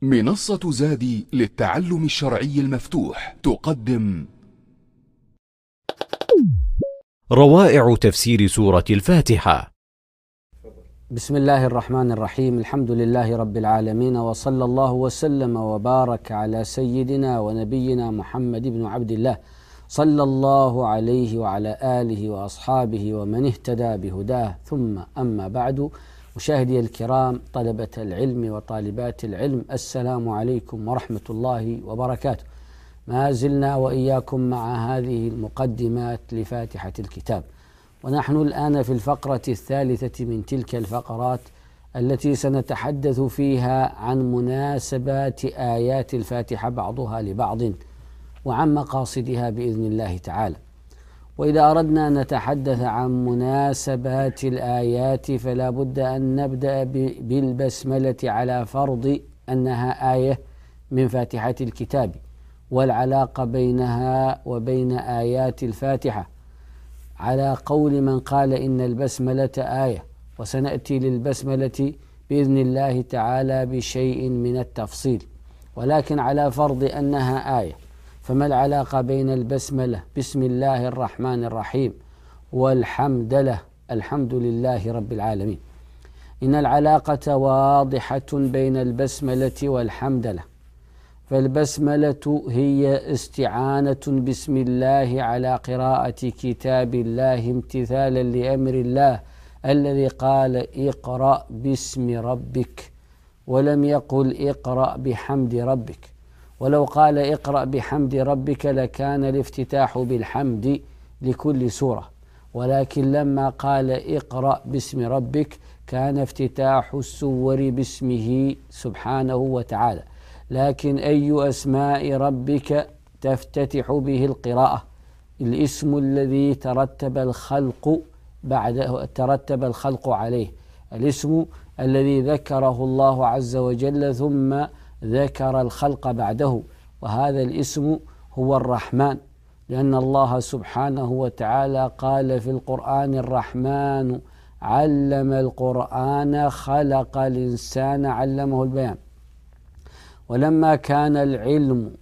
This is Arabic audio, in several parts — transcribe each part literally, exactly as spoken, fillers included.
منصة زادي للتعلم الشرعي المفتوح تقدم روائع تفسير سورة الفاتحة. بسم الله الرحمن الرحيم. الحمد لله رب العالمين، وصلى الله وسلم وبارك على سيدنا ونبينا محمد بن عبد الله صلى الله عليه وعلى آله وأصحابه ومن اهتدى بهداه، ثم أما بعد. مشاهدي الكرام، طلبة العلم وطالبات العلم، السلام عليكم ورحمة الله وبركاته. ما زلنا وإياكم مع هذه المقدمات لفاتحة الكتاب، ونحن الآن في الفقرة الثالثة من تلك الفقرات التي سنتحدث فيها عن مناسبات آيات الفاتحة بعضها لبعض وعن مقاصدها بإذن الله تعالى. وإذا أردنا أن نتحدث عن مناسبات الآيات فلا بد أن نبدأ بالبسملة على فرض أنها آية من فاتحة الكتاب، والعلاقة بينها وبين آيات الفاتحة على قول من قال إن البسملة آية، وسنأتي للبسملة بإذن الله تعالى بشيء من التفصيل، ولكن على فرض أنها آية، فما العلاقة بين البسملة بسم الله الرحمن الرحيم والحمدلة الحمد لله رب العالمين؟ إن العلاقة واضحة بين البسملة والحمدلة. فالبسملة هي استعانة بسم الله على قراءة كتاب الله امتثالا لأمر الله الذي قال اقرأ باسم ربك، ولم يقل اقرأ بحمد ربك. ولو قال اقرأ بحمد ربك لكان الافتتاح بالحمد لكل سورة، ولكن لما قال اقرأ باسم ربك كان افتتاح السور باسمه سبحانه وتعالى. لكن أي أسماء ربك تفتتح به القراءة؟ الاسم الذي ترتب الخلق بعده ترتب الخلق عليه، الاسم الذي ذكره الله عز وجل ثم ذكر الخلق بعده، وهذا الاسم هو الرحمن، لأن الله سبحانه وتعالى قال في القرآن الرحمن علم القرآن خلق الإنسان علمه البيان. ولما كان العلم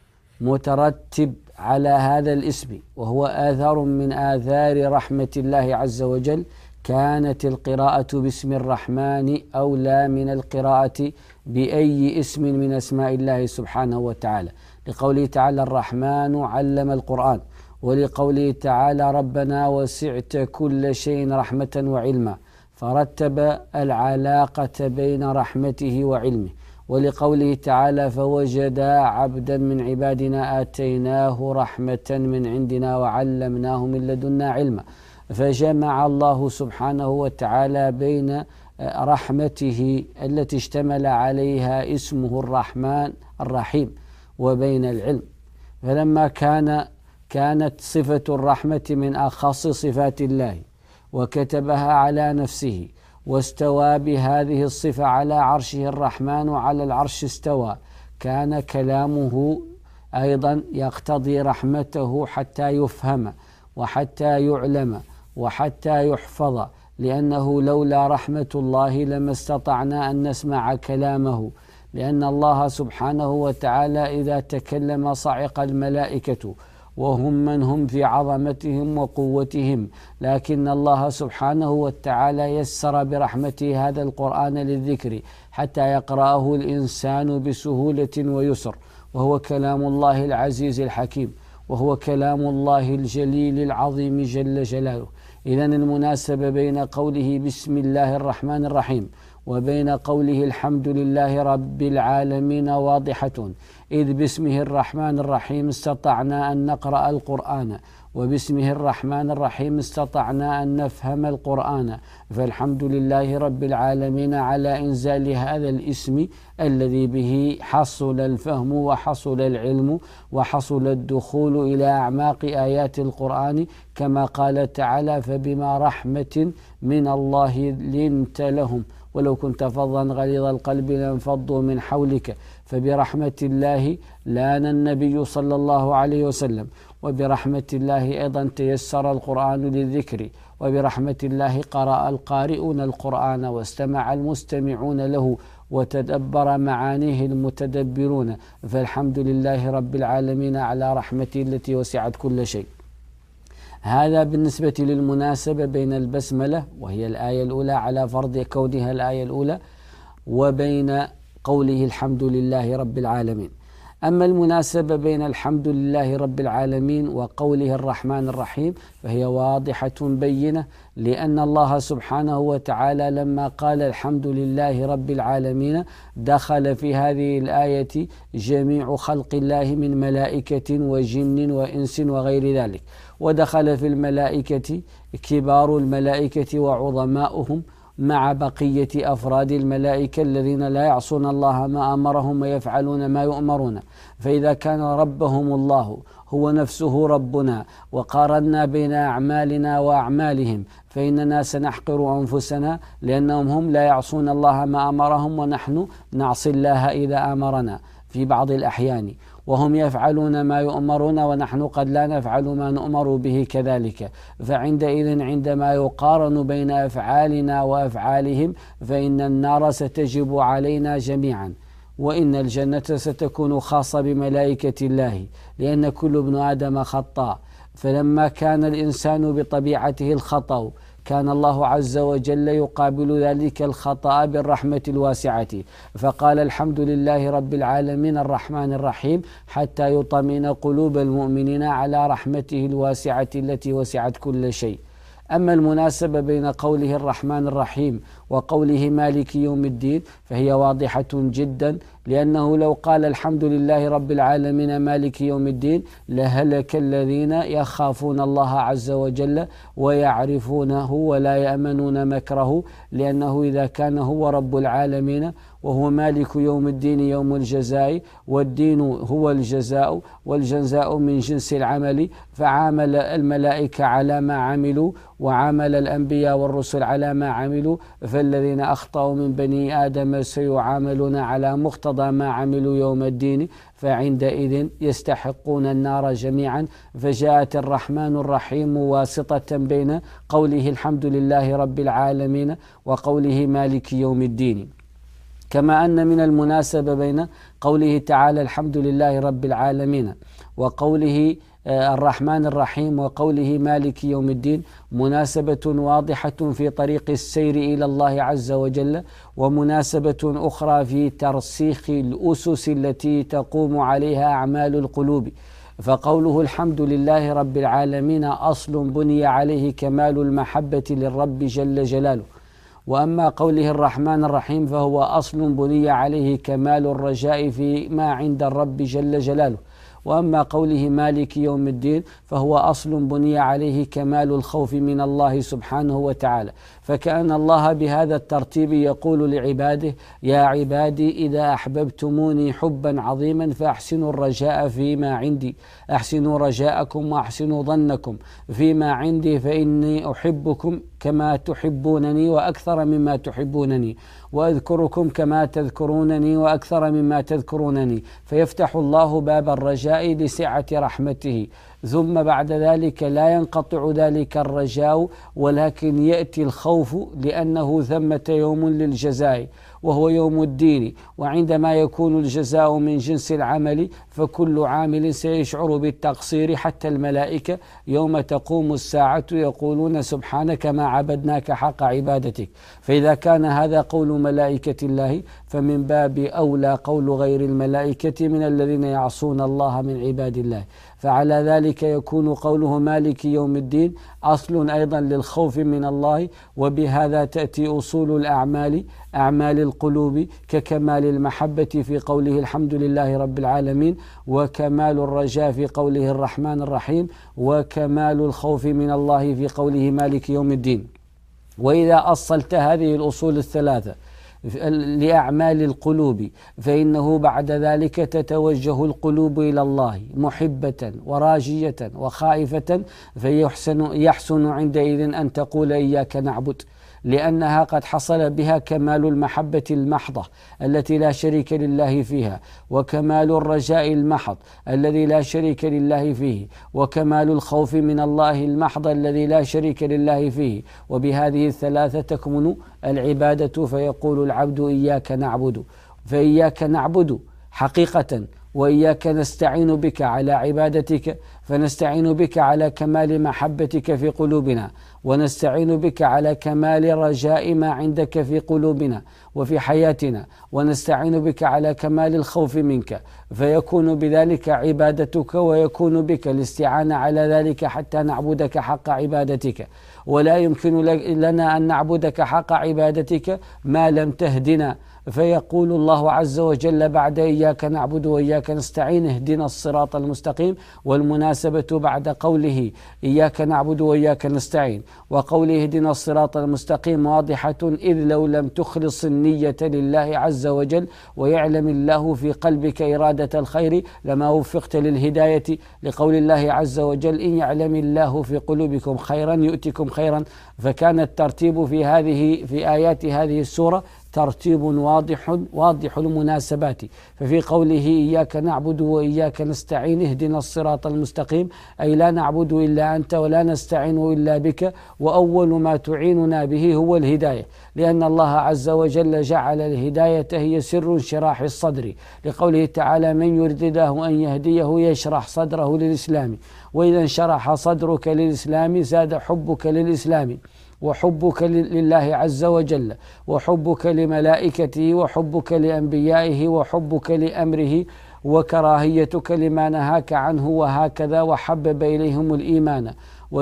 مترتب على هذا الاسم وهو آثار من آثار رحمة الله عز وجل، كانت القراءة باسم الرحمن أولى من القراءة بأي اسم من أسماء الله سبحانه وتعالى، لقوله تعالى الرحمن علم القرآن، ولقوله تعالى ربنا وسعت كل شيء رحمة وعلما، فرتب العلاقة بين رحمته وعلمه. ولقوله تعالى فوجدا عبدا من عبادنا آتيناه رحمة من عندنا وعلمناه من لدنا علما، فجمع الله سبحانه وتعالى بين رحمته التي اشتمل عليها اسمه الرحمن الرحيم وبين العلم. فلما كان كانت صفة الرحمة من أخص صفات الله وكتبها على نفسه واستوى بهذه الصفة على عرشه الرحمن وعلى العرش استوى، كان كلامه أيضا يقتضي رحمته حتى يفهم وحتى يعلم وحتى يحفظ، لأنه لولا رحمة الله لما استطعنا أن نسمع كلامه، لأن الله سبحانه وتعالى إذا تكلم صعق الملائكة وهم من هم في عظمتهم وقوتهم، لكن الله سبحانه وتعالى يسر برحمته هذا القرآن للذكر حتى يقرأه الإنسان بسهولة ويسر، وهو كلام الله العزيز الحكيم، وهو كلام الله الجليل العظيم جل جلاله. إذن المناسبة بين قوله بسم الله الرحمن الرحيم وبين قوله الحمد لله رب العالمين واضحة، إذ باسمه الرحمن الرحيم استطعنا أن نقرأ القرآن، وباسمه الرحمن الرحيم استطعنا أن نفهم القرآن. فالحمد لله رب العالمين على إنزال هذا الاسم الذي به حصل الفهم وحصل العلم وحصل الدخول إلى أعماق آيات القرآن، كما قال تعالى فبما رحمة من الله لنت لهم ولو كنت فظا غليظ القلب لانفضوا من حولك، فبرحمة الله لان النبي صلى الله عليه وسلم، وبرحمة الله أيضا تيسر القرآن للذكر، وبرحمة الله قرأ القارئون القرآن واستمع المستمعون له وتدبر معانيه المتدبرون، فالحمد لله رب العالمين على رحمته التي وسعت كل شيء. هذا بالنسبة للمناسبة بين البسملة وهي الآية الأولى على فرض كونها الآية الأولى وبين قوله الحمد لله رب العالمين. أما المناسبة بين الحمد لله رب العالمين وقوله الرحمن الرحيم فهي واضحة بينة، لأن الله سبحانه وتعالى لما قال الحمد لله رب العالمين دخل في هذه الآية جميع خلق الله من ملائكة وجن وإنس وغير ذلك، ودخل في الملائكة كبار الملائكة وعظماؤهم مع بقية أفراد الملائكة الذين لا يعصون الله ما أمرهم ويفعلون ما يؤمرون. فإذا كان ربهم الله هو نفسه ربنا وقارنا بين أعمالنا وأعمالهم فإننا سنحقر أنفسنا، لأنهم هم لا يعصون الله ما أمرهم ونحن نعصي الله إذا أمرنا في بعض الأحيان، وهم يفعلون ما يؤمرون ونحن قد لا نفعل ما نؤمر به كذلك. فعندئذ عندما يقارن بين أفعالنا وأفعالهم فإن النار ستجب علينا جميعا، وإن الجنة ستكون خاصة بملائكة الله، لأن كل ابن آدم خطاء. فلما كان الإنسان بطبيعته الخطأ كان الله عز وجل يقابل ذلك الخطأ بالرحمة الواسعة، فقال الحمد لله رب العالمين الرحمن الرحيم حتى يطمئن قلوب المؤمنين على رحمته الواسعة التي وسعت كل شيء. أما المناسبة بين قوله الرحمن الرحيم وقوله مالك يوم الدين فهي واضحة جدا، لأنه لو قال الحمد لله رب العالمين مالك يوم الدين لهلك الذين يخافون الله عز وجل ويعرفونه ولا يأمنون مكره، لأنه إذا كان هو رب العالمين وهو مالك يوم الدين يوم الجزاء، والدين هو الجزاء والجزاء من جنس العمل، فعامل الملائكة على ما عملوا وعامل الأنبياء والرسل على ما عملوا، فالذين أخطأوا من بني آدم سيعاملون على مقتضى ما عملوا يوم الدين، فعندئذ يستحقون النار جميعا. فجاءت الرحمن الرحيم واسطة بين قوله الحمد لله رب العالمين وقوله مالك يوم الدين. كما أن من المناسبة بين قوله تعالى الحمد لله رب العالمين وقوله الرحمن الرحيم وقوله مالك يوم الدين مناسبة واضحة في طريق السير إلى الله عز وجل، ومناسبة أخرى في ترسيخ الأسس التي تقوم عليها أعمال القلوب. فقوله الحمد لله رب العالمين أصل بني عليه كمال المحبة للرب جل جلاله، وأما قوله الرحمن الرحيم فهو أصل بني عليه كمال الرجاء فيما عند الرب جل جلاله، وأما قوله مالك يوم الدين فهو أصل بني عليه كمال الخوف من الله سبحانه وتعالى. فكأن الله بهذا الترتيب يقول لعباده يا عبادي إذا أحببتموني حبا عظيما فأحسنوا الرجاء فيما عندي، أحسنوا رجاءكم وأحسنوا ظنكم فيما عندي، فإني أحبكم كما تحبونني وأكثر مما تحبونني، وأذكركم كما تذكرونني وأكثر مما تذكرونني، فيفتح الله باب الرجاء لسعة رحمته. ثم بعد ذلك لا ينقطع ذلك الرجاء ولكن يأتي الخوف، لأنه ثمة يوم للجزاء وهو يوم الدين، وعندما يكون الجزاء من جنس العمل فكل عامل سيشعر بالتقصير، حتى الملائكة يوم تقوم الساعة يقولون سبحانك ما عبدناك حق عبادتك. فإذا كان هذا قول ملائكة الله فمن باب أولى قول غير الملائكة من الذين يعصون الله من عباد الله. فعلى ذلك يكون قوله مالك يوم الدين أصل أيضا للخوف من الله، وبهذا تأتي أصول الأعمال أعمال القلوب ككمال المحبة في قوله الحمد لله رب العالمين، وكمال الرجاء في قوله الرحمن الرحيم، وكمال الخوف من الله في قوله مالك يوم الدين. وإذا أصلت هذه الأصول الثلاثة لأعمال القلوب فإنه بعد ذلك تتوجه القلوب إلى الله محبة وراجية وخائفة، فيحسن يحسن عندئذ أن تقول إياك نعبد. لأنها قد حصل بها كمال المحبة المحضة التي لا شريك لله فيها، وكمال الرجاء المحض الذي لا شريك لله فيه، وكمال الخوف من الله المحض الذي لا شريك لله فيه. وبهذه الثلاثة تكمن العبادة، فيقول العبد إياك نعبد، فإياك نعبد حقيقة، وإياك نستعين بك على عبادتك، فنستعين بك على كمال محبتك في قلوبنا، ونستعين بك على كمال رجاء ما عندك في قلوبنا وفي حياتنا، ونستعين بك على كمال الخوف منك، فيكون بذلك عبادتك، ويكون بك الاستعانة على ذلك حتى نعبدك حق عبادتك. ولا يمكن لنا أن نعبدك حق عبادتك ما لم تهدنا. فيقول الله عز وجل بعد إياك نعبد وإياك نستعين اهدنا الصراط المستقيم، والمناسبة بعد قوله إياك نعبد وإياك نستعين وقوله اهدنا الصراط المستقيم واضحة، إذ لو لم تخلص النية لله عز وجل ويعلم الله في قلبك إرادة الخير لما وفقت للهداية، لقول الله عز وجل إن يعلم الله في قلوبكم خيرا يؤتكم خيرا. فكان الترتيب في هذه في آيات هذه السورة ترتيب واضح واضح المناسبات. ففي قوله إياك نعبد وإياك نستعين اهدنا الصراط المستقيم، أي لا نعبد إلا أنت ولا نستعين إلا بك، وأول ما تعيننا به هو الهداية، لأن الله عز وجل جعل الهداية هي سر انشراح الصدر، لقوله تعالى من يرد الله أن يهديه يشرح صدره للإسلام، وإذا انشرح صدرك للإسلام زاد حبك للإسلام، وحبك لله عز وجل، وحبك لملائكته، وحبك لأنبيائه، وحبك لأمره، وكراهيتك لما نهاك عنه، وهكذا. وحبب إليهم الإيمان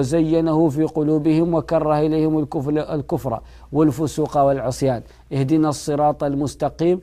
وزينه في قلوبهم وكره إليهم الكفر والفسوق والعصيان. اهدنا الصراط المستقيم.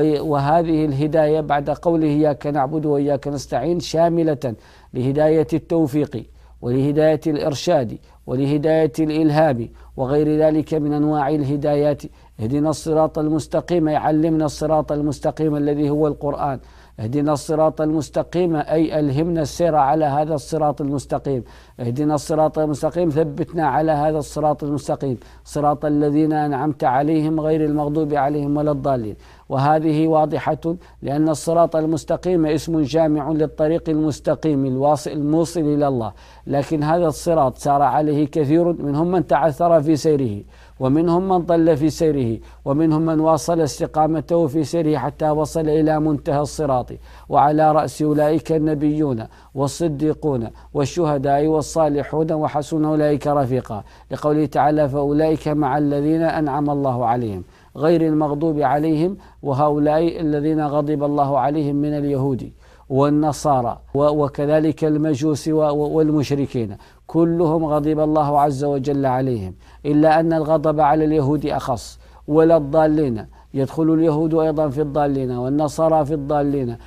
وهذه الهداية بعد قوله إياك نعبد وإياك نستعين شاملة لهداية التوفيق ولهداية الإرشاد ولهداية الإلهام وغير ذلك من أنواع الهدايات. اهدنا الصراط المستقيم، يعلمنا الصراط المستقيم الذي هو القرآن. اهدنا الصراط المستقيم أي ألهمنا السير على هذا الصراط المستقيم. اهدنا الصراط المستقيم، ثبتنا على هذا الصراط المستقيم، صراط الذين أنعمت عليهم غير المغضوب عليهم ولا الضالين. وهذه واضحة، لأن الصراط المستقيم اسم جامع للطريق المستقيم الواصل الموصل إلى الله، لكن هذا الصراط سار عليه كثير، منهم من تعثر في سيره، ومنهم من ضل في سيره، ومنهم من واصل استقامته في سيره حتى وصل إلى منتهى الصراط. وعلى رأس أولئك النبيون والصديقون والشهداء والصالحون وحسن أولئك رفيقا، لقوله تعالى فأولئك مع الذين أنعم الله عليهم غير المغضوب عليهم، وهؤلاء الذين غضب الله عليهم من اليهود والنصارى وكذلك المجوس والمشركين، كلهم غضب الله عز وجل عليهم، إلا أن الغضب على اليهود أخص. ولا الضالين، يدخل اليهود أيضا في الضالين، والنصارى في الضالين،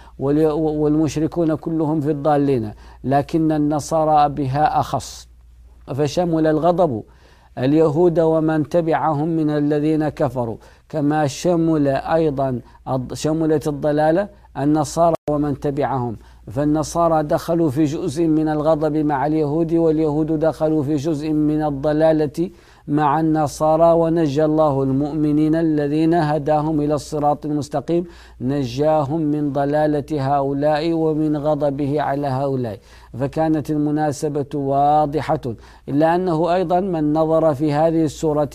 والمشركون كلهم في الضالين، لكن النصارى بها أخص، فشمل الغضب اليهود ومن تبعهم من الذين كفروا، كما شمل أيضا شملت الضلالة النصارى ومن تبعهم. فالنصارى دخلوا في جزء من الغضب مع اليهود، واليهود دخلوا في جزء من الضلالة مع النصارى، ونجى الله المؤمنين الذين هداهم إلى الصراط المستقيم، نجاهم من ضلالة هؤلاء ومن غضبه على هؤلاء. فكانت المناسبة واضحة، إلا أنه أيضا من نظر في هذه السورة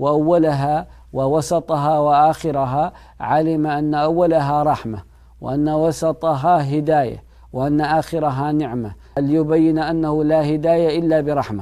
وأولها ووسطها وآخرها علم أن أولها رحمة، وأن وسطها هداية، وأن آخرها نعمة، ليبين أنه لا هداية إلا برحمة،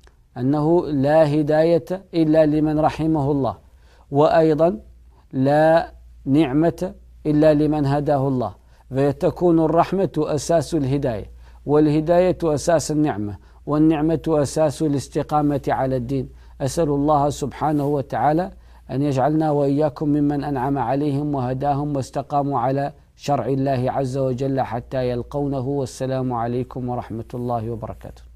أنه لا هداية إلا لمن رحمه الله، وأيضا لا نعمة إلا لمن هداه الله. فتكون الرحمة أساس الهداية، والهداية أساس النعمة، والنعمة أساس الاستقامة على الدين. أسأل الله سبحانه وتعالى أن يجعلنا وإياكم ممن أنعم عليهم وهداهم واستقاموا على شرع الله عز وجل حتى يلقونه. والسلام عليكم ورحمة الله وبركاته.